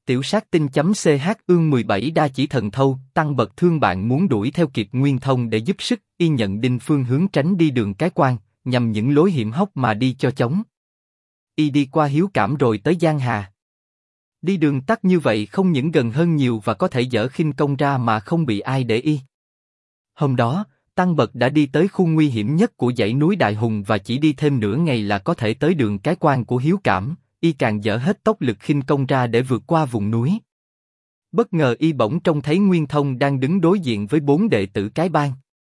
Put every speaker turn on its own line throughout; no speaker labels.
Tiểu sát tinh.ch ương 17 đa chỉ thần thâu, tăng bậc thương bạn muốn đuổi theo kịp Nguyên Thông để giúp sức, y nhận định phương hướng tránh đi đường cái quan, nhằm những lối hiểm hóc mà đi cho chóng. Y đi qua Hiếu Cảm rồi tới Giang Hà. Đi đường tắt như vậy không những gần hơn nhiều và có thể dỡ khinh công ra mà không bị ai để ý. Hôm đó, tăng bậc đã đi tới khu nguy hiểm nhất của dãy núi Đại Hùng và chỉ đi thêm nửa ngày là có thể tới đường cái quan của Hiếu Cảm. Y càng dỡ hết tốc lực khinh công ra để vượt qua vùng núi. Bất ngờ y bỗng trông thấy Nguyên Thông đang đứng đối diện với 4 đệ tử cái bang.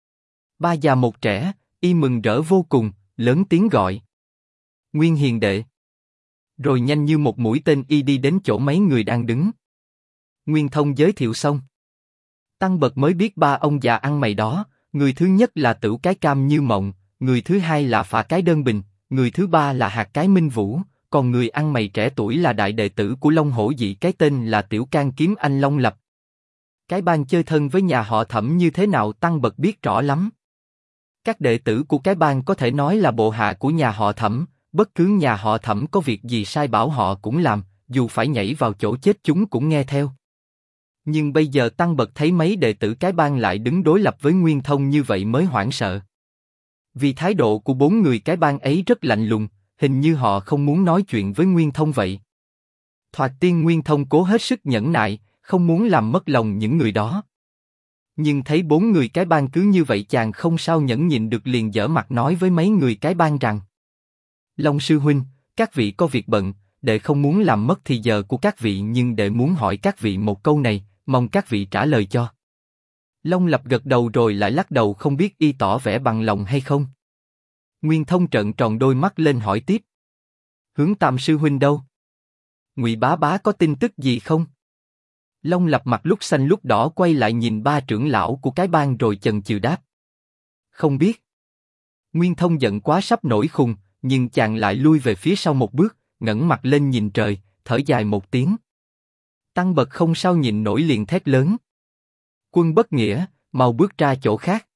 3 già 1 trẻ, y mừng rỡ vô cùng, lớn tiếng gọi: Nguyên hiền đệ. Rồi nhanh như một mũi tên y đi đến chỗ mấy người đang đứng. Nguyên Thông giới thiệu xong. Tăng bậc mới biết 3 ông già ăn mày đó, người thứ nhất là Tửu cái Cam Như Mộng, người thứ hai là Phà cái Đơn Bình, người thứ ba là Hạt cái Minh Vũ. Còn người ăn mày trẻ tuổi là đại đệ tử của Long Hổ Dị, cái tên là Tiểu Can Kiếm Anh Long Lập. Cái bang chơi thân với nhà họ Thẩm như thế nào tăng bậc biết rõ lắm. Các đệ tử của cái bang có thể nói là bộ hạ của nhà họ Thẩm, bất cứ nhà họ Thẩm có việc gì sai bảo họ cũng làm, dù phải nhảy vào chỗ chết chúng cũng nghe theo. Nhưng bây giờ tăng bậc thấy mấy đệ tử cái bang lại đứng đối lập với Nguyên Thông như vậy mới hoảng sợ. Vì thái độ của 4 người cái bang ấy rất lạnh lùng, hình như họ không muốn nói chuyện với Nguyên Thông vậy. Thoạt tiên Nguyên Thông cố hết sức nhẫn nại, không muốn làm mất lòng những người đó. Nhưng thấy 4 người cái bang cứ như vậy chàng không sao nhẫn nhịn được, liền giở mặt nói với mấy người cái bang rằng: Long sư huynh, các vị có việc bận, đệ không muốn làm mất thì giờ của các vị, nhưng đệ muốn hỏi các vị một câu này, mong các vị trả lời cho. Long Lập gật đầu rồi lại lắc đầu, không biết y tỏ vẻ bằng lòng hay không. Nguyên Thông trợn tròn đôi mắt lên hỏi tiếp: Hướng Tam sư huynh đâu? Ngụy bá bá có tin tức gì không? Long Lập mặt lúc xanh lúc đỏ quay lại nhìn 3 trưởng lão của cái bang rồi chần chừ đáp: Không biết. Nguyên Thông giận quá sắp nổi khùng, nhưng chàng lại lui về phía sau một bước, ngẩng mặt lên nhìn trời, thở dài một tiếng. Tăng bậc không sao nhịn nổi liền thét lớn: Quân bất nghĩa, mau bước ra chỗ khác.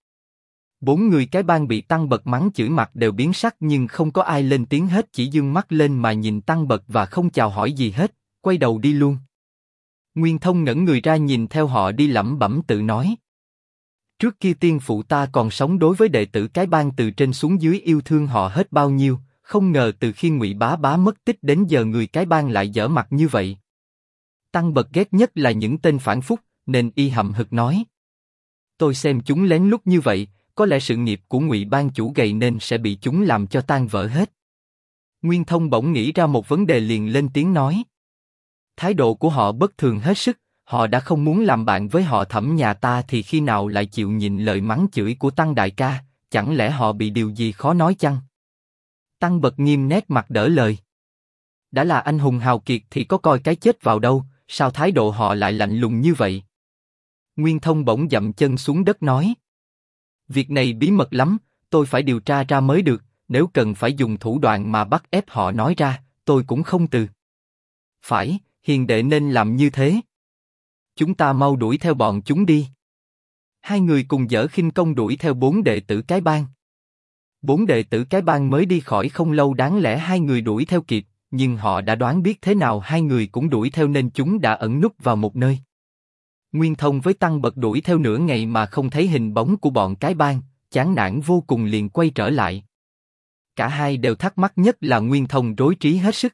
4 người cái bang bị tăng bậc mắng chửi mặt đều biến sắc, nhưng không có ai lên tiếng hết, chỉ dương mắt lên mà nhìn tăng bậc và không chào hỏi gì hết, quay đầu đi luôn. Nguyên Thông ngẩng người ra nhìn theo họ đi, lẩm bẩm tự nói: Trước kia tiên phụ ta còn sống đối với đệ tử cái bang từ trên xuống dưới yêu thương họ hết bao nhiêu, không ngờ từ khi Ngụy bá bá mất tích đến giờ người cái bang lại dở mặt như vậy. Tăng bậc ghét nhất là những tên phản phúc, nên y hậm hực nói: Tôi xem chúng lén lút như vậy, có lẽ sự nghiệp của Ngụy bang chủ gầy nên sẽ bị chúng làm cho tan vỡ hết. Nguyên Thông bỗng nghĩ ra một vấn đề liền lên tiếng nói: Thái độ của họ bất thường hết sức, họ đã không muốn làm bạn với họ Thẩm nhà ta thì khi nào lại chịu nhịn lời mắng chửi của Tăng đại ca, chẳng lẽ họ bị điều gì khó nói chăng? Tăng bậc nghiêm nét mặt đỡ lời: Đã là anh hùng hào kiệt thì có coi cái chết vào đâu, sao thái độ họ lại lạnh lùng như vậy? Nguyên Thông bỗng dậm chân xuống đất nói: Việc này bí mật lắm, tôi phải điều tra ra mới được, nếu cần phải dùng thủ đoạn mà bắt ép họ nói ra, tôi cũng không từ. Phải, hiền đệ nên làm như thế. Chúng ta mau đuổi theo bọn chúng đi. 2 người cùng dở khinh công đuổi theo 4 đệ tử cái bang. 4 đệ tử cái bang mới đi khỏi không lâu, đáng lẽ 2 người đuổi theo kịp, nhưng họ đã đoán biết thế nào 2 người cũng đuổi theo nên chúng đã ẩn núp vào một nơi. Nguyên Thông với tăng bậc đuổi theo nửa ngày mà không thấy hình bóng của bọn cái bang, chán nản vô cùng liền quay trở lại. Cả hai đều thắc mắc, nhất là Nguyên Thông rối trí hết sức.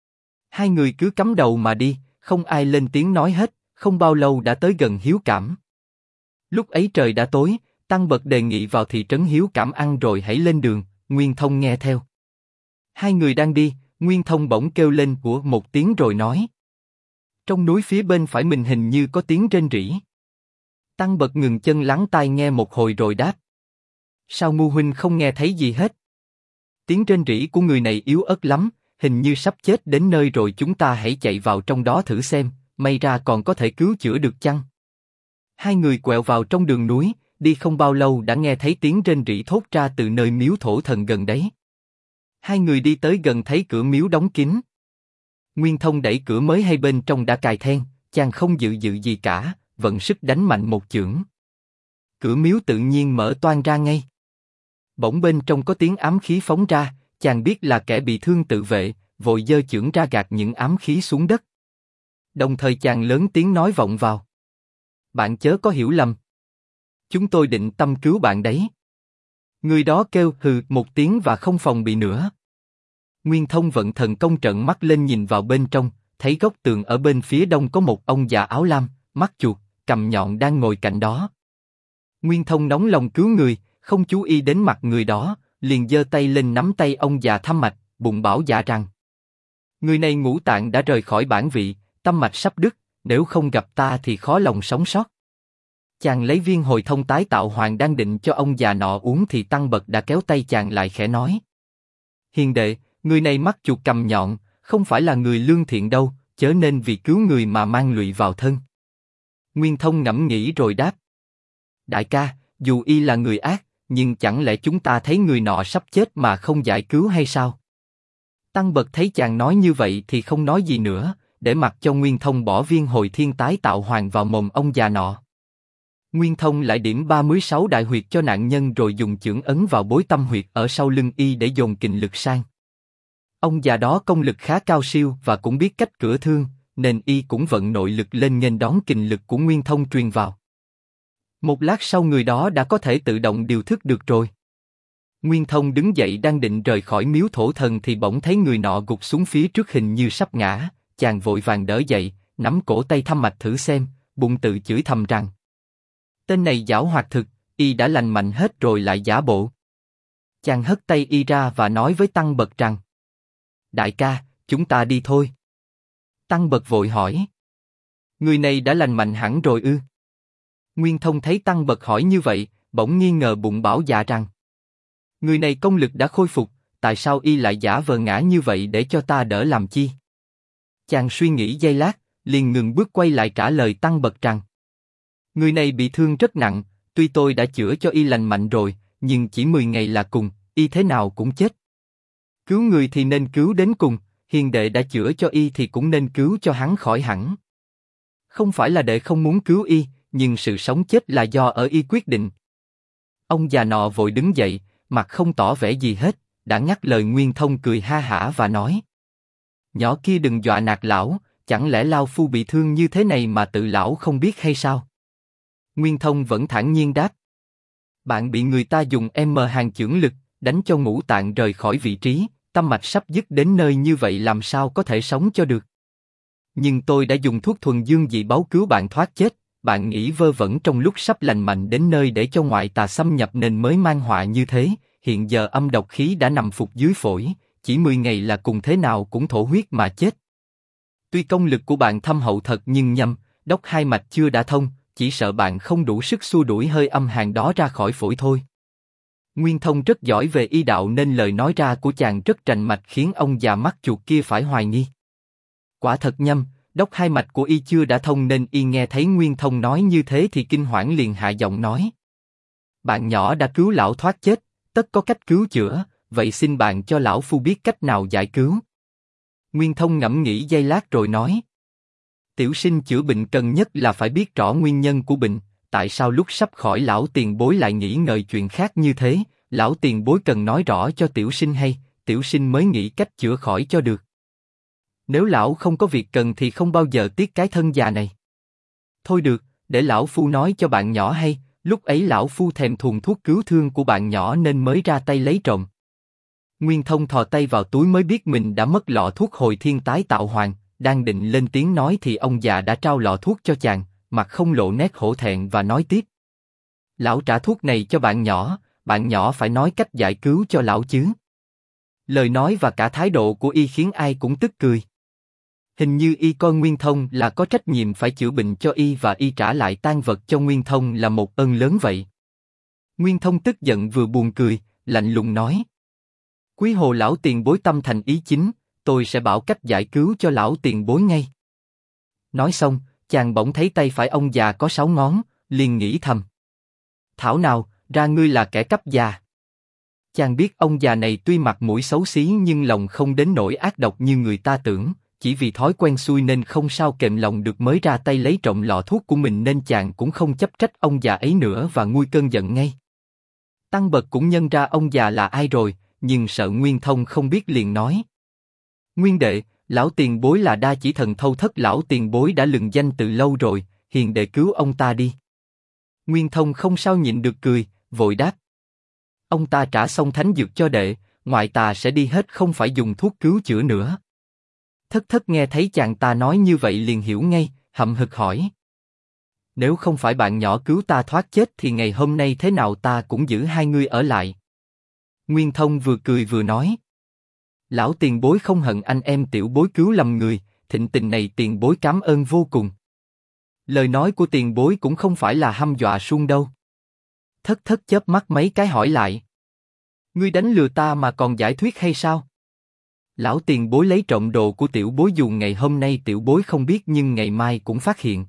2 người cứ cắm đầu mà đi, không ai lên tiếng nói hết, không bao lâu đã tới gần Hiếu Cảm. Lúc ấy trời đã tối, tăng bậc đề nghị vào thị trấn Hiếu Cảm ăn rồi hãy lên đường, Nguyên Thông nghe theo. 2 người đang đi, Nguyên Thông bỗng kêu lên của một tiếng rồi nói: Trong núi phía bên phải mình hình như có tiếng rên rỉ. Tăng bậc ngừng chân lắng tai nghe một hồi rồi đáp: Sao ngu huynh không nghe thấy gì hết? Tiếng rên rỉ của người này yếu ớt lắm, hình như sắp chết đến nơi rồi, chúng ta hãy chạy vào trong đó thử xem, may ra còn có thể cứu chữa được chăng? 2 người quẹo vào trong đường núi, đi không bao lâu đã nghe thấy tiếng rên rỉ thốt ra từ nơi miếu thổ thần gần đấy. 2 người đi tới gần thấy cửa miếu đóng kín. Nguyên Thông đẩy cửa mới hay bên trong đã cài then, chàng không dự gì cả, vận sức đánh mạnh một chưởng. Cửa miếu tự nhiên mở toang ra ngay. Bỗng bên trong có tiếng ám khí phóng ra, chàng biết là kẻ bị thương tự vệ, vội giơ chưởng ra gạt những ám khí xuống đất. Đồng thời chàng lớn tiếng nói vọng vào. Bạn chớ có hiểu lầm. Chúng tôi định tâm cứu bạn đấy. Người đó kêu hừ một tiếng và không phòng bị nữa. Nguyên Thông vận thần công trợn mắt lên nhìn vào bên trong, thấy góc tường ở bên phía đông có một ông già áo lam, mắt chuột, cầm nhọn đang ngồi cạnh đó. Nguyên Thông nóng lòng cứu người, không chú ý đến mặt người đó, liền giơ tay lên nắm tay ông già thăm mạch, bụng bảo dạ rằng: người này ngũ tạng đã rời khỏi bản vị, tâm mạch sắp đứt, nếu không gặp ta thì khó lòng sống sót. Chàng lấy viên hồi thông tái tạo hoàng đang định cho ông già nọ uống thì Tăng Bật đã kéo tay chàng lại khẽ nói: hiền đệ, người này mắt chuột cầm nhọn, không phải là người lương thiện đâu, chớ nên vì cứu người mà mang lụy vào thân. Nguyên Thông ngẫm nghĩ rồi đáp: đại ca, dù y là người ác, nhưng chẳng lẽ chúng ta thấy người nọ sắp chết mà không giải cứu hay sao? Tăng Bật thấy chàng nói như vậy thì không nói gì nữa, để mặc cho Nguyên Thông bỏ viên hồi thiên tái tạo hoàng vào mồm ông già nọ. Nguyên Thông lại điểm 36 đại huyệt cho nạn nhân rồi dùng chưởng ấn vào bối tâm huyệt ở sau lưng y để dồn kình lực sang. Ông già đó công lực khá cao siêu và cũng biết cách chữa thương, nên y cũng vận nội lực lên nghênh đón kình lực của Nguyên Thông truyền vào. Một lát sau người đó đã có thể tự động điều thức được rồi. Nguyên Thông đứng dậy đang định rời khỏi miếu thổ thần thì bỗng thấy người nọ gục xuống phía trước hình như sắp ngã, chàng vội vàng đỡ dậy, nắm cổ tay thăm mạch thử xem, bụng tự chửi thầm rằng: tên này giảo hoạt thực, y đã lành mạnh hết rồi lại giả bộ. Chàng hất tay y ra và nói với Tăng Bật rằng: đại ca, chúng ta đi thôi. Tăng Bật vội hỏi: người này đã lành mạnh hẳn rồi ư? Nguyên Thông thấy Tăng Bật hỏi như vậy, bỗng nghi ngờ bụng bảo dạ rằng: người này công lực đã khôi phục, tại sao y lại giả vờ ngã như vậy để cho ta đỡ làm chi? Chàng suy nghĩ giây lát, liền ngừng bước quay lại trả lời Tăng Bật rằng: người này bị thương rất nặng, tuy tôi đã chữa cho y lành mạnh rồi, nhưng chỉ 10 ngày là cùng, y thế nào cũng chết. Cứu người thì nên cứu đến cùng, hiền đệ đã chữa cho y thì cũng nên cứu cho hắn khỏi hẳn. Không phải là đệ không muốn cứu y, nhưng sự sống chết là do ở y quyết định. Ông già nọ vội đứng dậy, mặt không tỏ vẻ gì hết, đã ngắt lời Nguyên Thông cười ha hả và nói: nhỏ kia đừng dọa nạt lão, chẳng lẽ lao phu bị thương như thế này mà tự lão không biết hay sao? Nguyên Thông vẫn thản nhiên đáp: bạn bị người ta dùng hàng chưởng lực đánh cho ngũ tạng rời khỏi vị trí, tâm mạch sắp dứt đến nơi như vậy làm sao có thể sống cho được? Nhưng tôi đã dùng thuốc thuần dương dị báu cứu bạn thoát chết, bạn nghĩ vơ vẩn trong lúc sắp lành mạnh đến nơi để cho ngoại tà xâm nhập nên mới mang họa như thế. Hiện giờ âm độc khí đã nằm phục dưới phổi, chỉ 10 ngày là cùng thế nào cũng thổ huyết mà chết. Tuy công lực của bạn thâm hậu thật nhưng nhâm, đốc hai mạch chưa đã thông, chỉ sợ bạn không đủ sức xua đuổi hơi âm hàn đó ra khỏi phổi thôi. Nguyên Thông rất giỏi về y đạo nên lời nói ra của chàng rất rành mạch khiến ông già mắt chuột kia phải hoài nghi. Quả thật nhâm, đốc hai mạch của y chưa đã thông nên y nghe thấy Nguyên Thông nói như thế thì kinh hoảng liền hạ giọng nói: bạn nhỏ đã cứu lão thoát chết, tất có cách cứu chữa, vậy xin bạn cho lão phu biết cách nào giải cứu. Nguyên Thông ngẫm nghĩ giây lát rồi nói: tiểu sinh chữa bệnh cần nhất là phải biết rõ nguyên nhân của bệnh, tại sao lúc sắp khỏi lão tiền bối lại nghĩ ngợi chuyện khác như thế, lão tiền bối cần nói rõ cho tiểu sinh hay, tiểu sinh mới nghĩ cách chữa khỏi cho được. Nếu lão không có việc cần thì không bao giờ tiếc cái thân già này. Thôi được, để lão phu nói cho bạn nhỏ hay, lúc ấy lão phu thèm thuồng thuốc cứu thương của bạn nhỏ nên mới ra tay lấy trộm. Nguyên Thông thò tay vào túi mới biết mình đã mất lọ thuốc hồi thiên tái tạo hoàng, đang định lên tiếng nói thì ông già đã trao lọ thuốc cho chàng, mặt không lộ nét hổ thẹn và nói tiếp: lão trả thuốc này cho bạn nhỏ phải nói cách giải cứu cho lão chứ. Lời nói và cả thái độ của y khiến ai cũng tức cười. Hình như y coi Nguyên Thông là có trách nhiệm phải chữa bệnh cho y và y trả lại tang vật cho Nguyên Thông là một ơn lớn vậy. Nguyên Thông tức giận vừa buồn cười, lạnh lùng nói: quý hồ lão tiền bối tâm thành ý chính, tôi sẽ bảo cách giải cứu cho lão tiền bối ngay. Nói xong, chàng bỗng thấy tay phải ông già có 6 ngón, liền nghĩ thầm: thảo nào, ra ngươi là kẻ cấp già. Chàng biết ông già này tuy mặt mũi xấu xí nhưng lòng không đến nỗi ác độc như người ta tưởng, chỉ vì thói quen xuôi nên không sao kềm lòng được mới ra tay lấy trộm lọ thuốc của mình nên chàng cũng không chấp trách ông già ấy nữa và nguôi cơn giận ngay. Tăng Bật cũng nhận ra ông già là ai rồi, nhưng sợ Nguyên Thông không biết liền nói: nguyên đệ, Lão tiền bối là Đa Chỉ Thần Thâu Thất, lão tiền bối đã lừng danh từ lâu rồi, hiền đệ cứu ông ta đi. Nguyên Thông không sao nhịn được cười, vội đáp. Ông ta trả xong thánh dược cho đệ, ngoại tà sẽ đi hết, không phải dùng thuốc cứu chữa nữa. Thất Thất nghe thấy chàng ta nói như vậy liền hiểu ngay, hậm hực hỏi. Nếu không phải bạn nhỏ cứu ta thoát chết thì ngày hôm nay thế nào ta cũng giữ hai ngươi ở lại. Nguyên Thông vừa cười vừa nói. Lão tiền bối không hận anh em tiểu bối cứu lầm người, thịnh tình này tiền bối cảm ơn vô cùng. Lời nói của tiền bối cũng không phải là hăm dọa suông đâu. Thất Thất chớp mắt mấy cái hỏi lại. Ngươi đánh lừa ta mà còn giải thuyết hay sao? Lão tiền bối lấy trộm đồ của tiểu bối dù ngày hôm nay tiểu bối không biết nhưng ngày mai cũng phát hiện.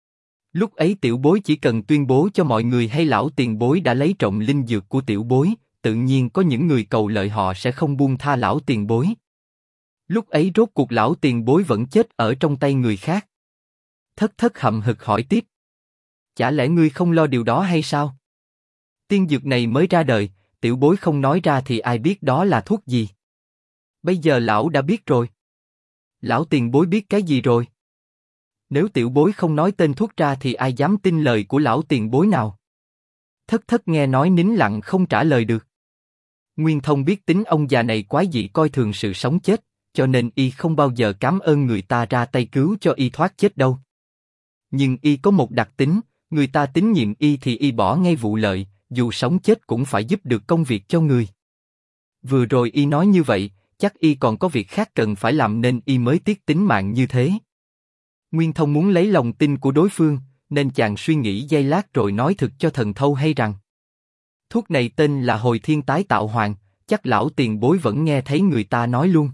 Lúc ấy tiểu bối chỉ cần tuyên bố cho mọi người hay lão tiền bối đã lấy trộm linh dược của tiểu bối, tự nhiên có những người cầu lợi họ sẽ không buông tha lão tiền bối. Lúc ấy rốt cuộc lão tiền bối vẫn chết ở trong tay người khác. Thất Thất hậm hực hỏi tiếp. Chả lẽ ngươi không lo điều đó hay sao? Tiên dược này mới ra đời, tiểu bối không nói ra thì ai biết đó là thuốc gì? Bây giờ lão đã biết rồi. Lão tiền bối biết cái gì rồi? Nếu tiểu bối không nói tên thuốc ra thì ai dám tin lời của lão tiền bối nào? Thất Thất nghe nói nín lặng không trả lời được. Nguyên Thông biết tính ông già này quái dị coi thường sự sống chết, cho nên y không bao giờ cảm ơn người ta ra tay cứu cho y thoát chết đâu. Nhưng y có một đặc tính, người ta tín nhiệm y thì y bỏ ngay vụ lợi, dù sống chết cũng phải giúp được công việc cho người. Vừa rồi y nói như vậy, chắc y còn có việc khác cần phải làm nên y mới tiếc tính mạng như thế. Nguyên Thông muốn lấy lòng tin của đối phương, nên chàng suy nghĩ giây lát rồi nói thực cho Thần Thâu hay rằng thuốc này tên là Hồi Thiên Tái Tạo Hoàng, chắc lão tiền bối vẫn nghe thấy người ta nói luôn.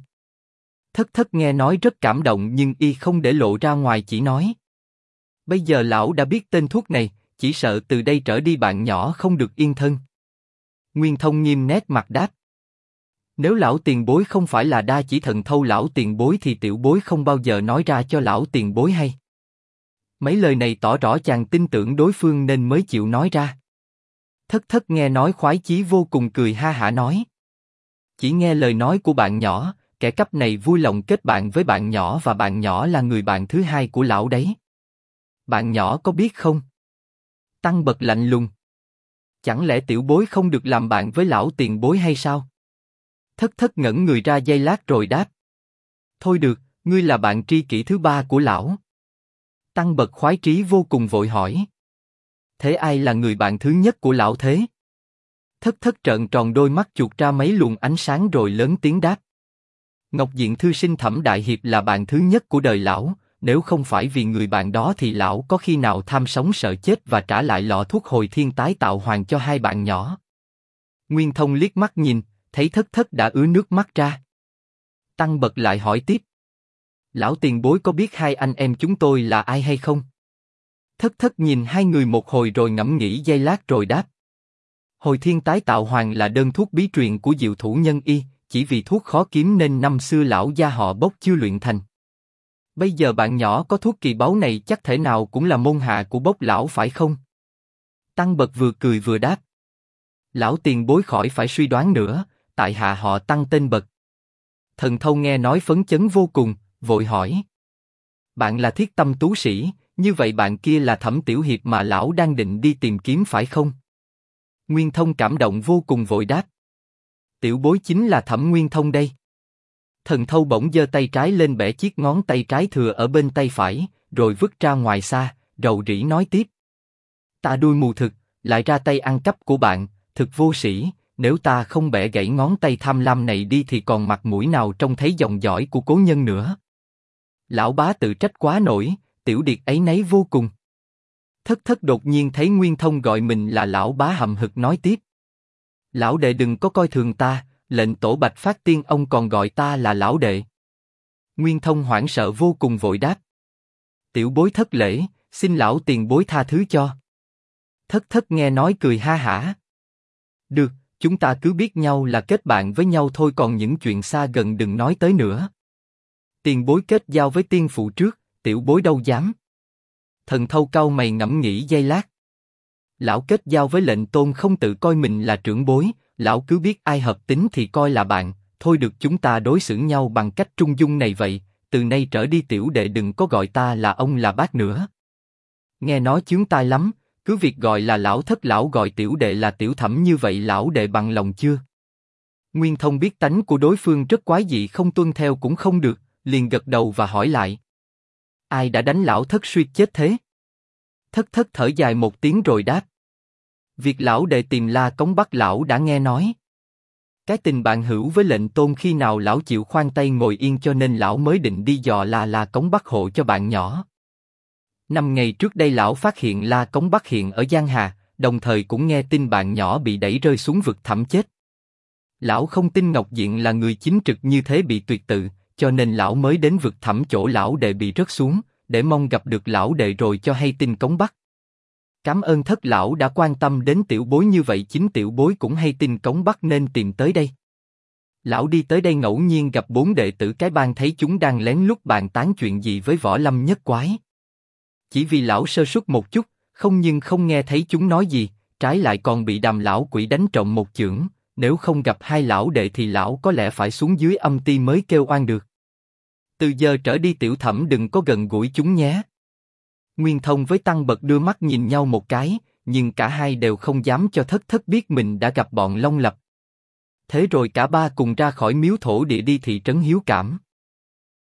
Thất Thất nghe nói rất cảm động nhưng y không để lộ ra ngoài, chỉ nói. Bây giờ lão đã biết tên thuốc này, chỉ sợ từ đây trở đi bạn nhỏ không được yên thân. Nguyên Thông nghiêm nét mặt đáp. Nếu lão tiền bối không phải là Đa Chỉ Thần Thâu lão tiền bối thì tiểu bối không bao giờ nói ra cho lão tiền bối hay. Mấy lời này tỏ rõ chàng tin tưởng đối phương nên mới chịu nói ra. Thất Thất nghe nói khoái chí vô cùng, cười ha hả nói. Chỉ nghe lời nói của bạn nhỏ, kẻ cấp này vui lòng kết bạn với bạn nhỏ và bạn nhỏ là người bạn thứ hai của lão đấy. Bạn nhỏ có biết không? Tăng bật lạnh lùng. Chẳng lẽ tiểu bối không được làm bạn với lão tiền bối hay sao? Thất Thất ngẩn người ra giây lát rồi đáp. Thôi được, ngươi là bạn tri kỷ thứ ba của lão. Tăng bật khoái trí vô cùng vội hỏi. Thế ai là người bạn thứ nhất của lão thế? Thất Thất trợn tròn đôi mắt chuột ra mấy luồng ánh sáng rồi lớn tiếng đáp. Ngọc Diện thư sinh Thẩm Đại Hiệp là bạn thứ nhất của đời lão, nếu không phải vì người bạn đó thì lão có khi nào tham sống sợ chết và trả lại lọ thuốc Hồi Thiên Tái Tạo Hoàng cho hai bạn nhỏ. Nguyên Thông liếc mắt nhìn, thấy Thất Thất đã ứa nước mắt ra. Tăng bật lại hỏi tiếp. Lão tiền bối có biết hai anh em chúng tôi là ai hay không? Thất Thất nhìn hai người một hồi rồi ngẫm nghĩ giây lát rồi đáp. Hồi Thiên Tái Tạo Hoàng là đơn thuốc bí truyền của Diệu Thủ Nhân Y, chỉ vì thuốc khó kiếm nên năm xưa lão gia họ Bốc chưa luyện thành. Bây giờ bạn nhỏ có thuốc kỳ báu này chắc thể nào cũng là môn hạ của Bốc lão phải không? Tăng bật vừa cười vừa đáp. Lão tiền bối khỏi phải suy đoán nữa, tại hạ họ Tăng tên Bật. Thần Thâu nghe nói phấn chấn vô cùng, vội hỏi. Bạn là Thiết Tâm tú sĩ, như vậy bạn kia là Thẩm Tiểu Hiệp mà lão đang định đi tìm kiếm phải không? Nguyên Thông cảm động vô cùng vội đáp. Tiểu bối chính là Thẩm Nguyên Thông đây. Thần Thâu bỗng giơ tay trái lên bẻ chiếc ngón tay trái thừa ở bên tay phải, rồi vứt ra ngoài xa, rầu rĩ nói tiếp. Ta đuôi mù thực, lại ra tay ăn cắp của bạn, thực vô sĩ, nếu ta không bẻ gãy ngón tay tham lam này đi thì còn mặt mũi nào trông thấy dòng dõi của cố nhân nữa. Lão bá tự trách quá nổi, tiểu điệt áy náy vô cùng. Thất Thất đột nhiên thấy Nguyên Thông gọi mình là lão bá hậm hực nói tiếp. Lão đệ đừng có coi thường ta, lệnh tổ Bạch Phát Tiên ông còn gọi ta là lão đệ. Nguyên Thông hoảng sợ vô cùng vội đáp. Tiểu bối thất lễ, xin lão tiền bối tha thứ cho. Thất Thất nghe nói cười ha hả. Được, chúng ta cứ biết nhau là kết bạn với nhau thôi, còn những chuyện xa gần đừng nói tới nữa. Tiền bối kết giao với tiên phụ trước, tiểu bối đâu dám. Thần Thâu cau mày ngẫm nghĩ giây lát. Lão kết giao với lệnh tôn không tự coi mình là trưởng bối, lão cứ biết ai hợp tính thì coi là bạn, thôi được chúng ta đối xử nhau bằng cách trung dung này vậy, từ nay trở đi tiểu đệ đừng có gọi ta là ông là bác nữa. Nghe nói chướng tai lắm, cứ việc gọi là lão thất, lão gọi tiểu đệ là tiểu thẩm như vậy lão đệ bằng lòng chưa? Nguyên Thông biết tánh của đối phương rất quái dị, không tuân theo cũng không được, liền gật đầu và hỏi lại. Ai đã đánh lão thất suýt chết thế? Thất thất thở dài một tiếng rồi đáp. Việc lão đệ tìm La Cống Bắc lão đã nghe nói. Cái tình bạn hữu với lệnh tôn khi nào lão chịu khoan tay ngồi yên, cho nên lão mới định đi dò La Cống Bắc hộ cho bạn nhỏ. 5 ngày trước đây lão phát hiện La Cống Bắc hiện ở Giang Hà, đồng thời cũng nghe tin bạn nhỏ bị đẩy rơi xuống vực thẳm chết. Lão không tin Ngọc Diện là người chính trực như thế bị tuyệt tự, cho nên lão mới đến vực thẳm chỗ lão đệ bị rớt xuống, để mong gặp được lão đệ rồi cho hay tin Cống Bắc. Cảm ơn thất lão đã quan tâm đến tiểu bối như vậy, chính tiểu bối cũng hay tin Cống Bắc nên tìm tới đây. Lão đi tới đây ngẫu nhiên gặp 4 đệ tử cái bang, thấy chúng đang lén lút bàn tán chuyện gì với Võ Lâm Nhất Quái. Chỉ vì lão sơ suất một chút, không nghe thấy chúng nói gì, trái lại còn bị Đàm lão quỷ đánh trộm một chưởng, nếu không gặp hai lão đệ thì lão có lẽ phải xuống dưới âm ti mới kêu oan được. Từ giờ trở đi tiểu thẩm đừng có gần gũi chúng nhé. Nguyên Thông với Tăng Bật đưa mắt nhìn nhau một cái, nhưng cả hai đều không dám cho thất thất biết mình đã gặp bọn Long Lập. Thế rồi cả ba cùng ra khỏi miếu thổ địa đi thị trấn Hiếu Cảm.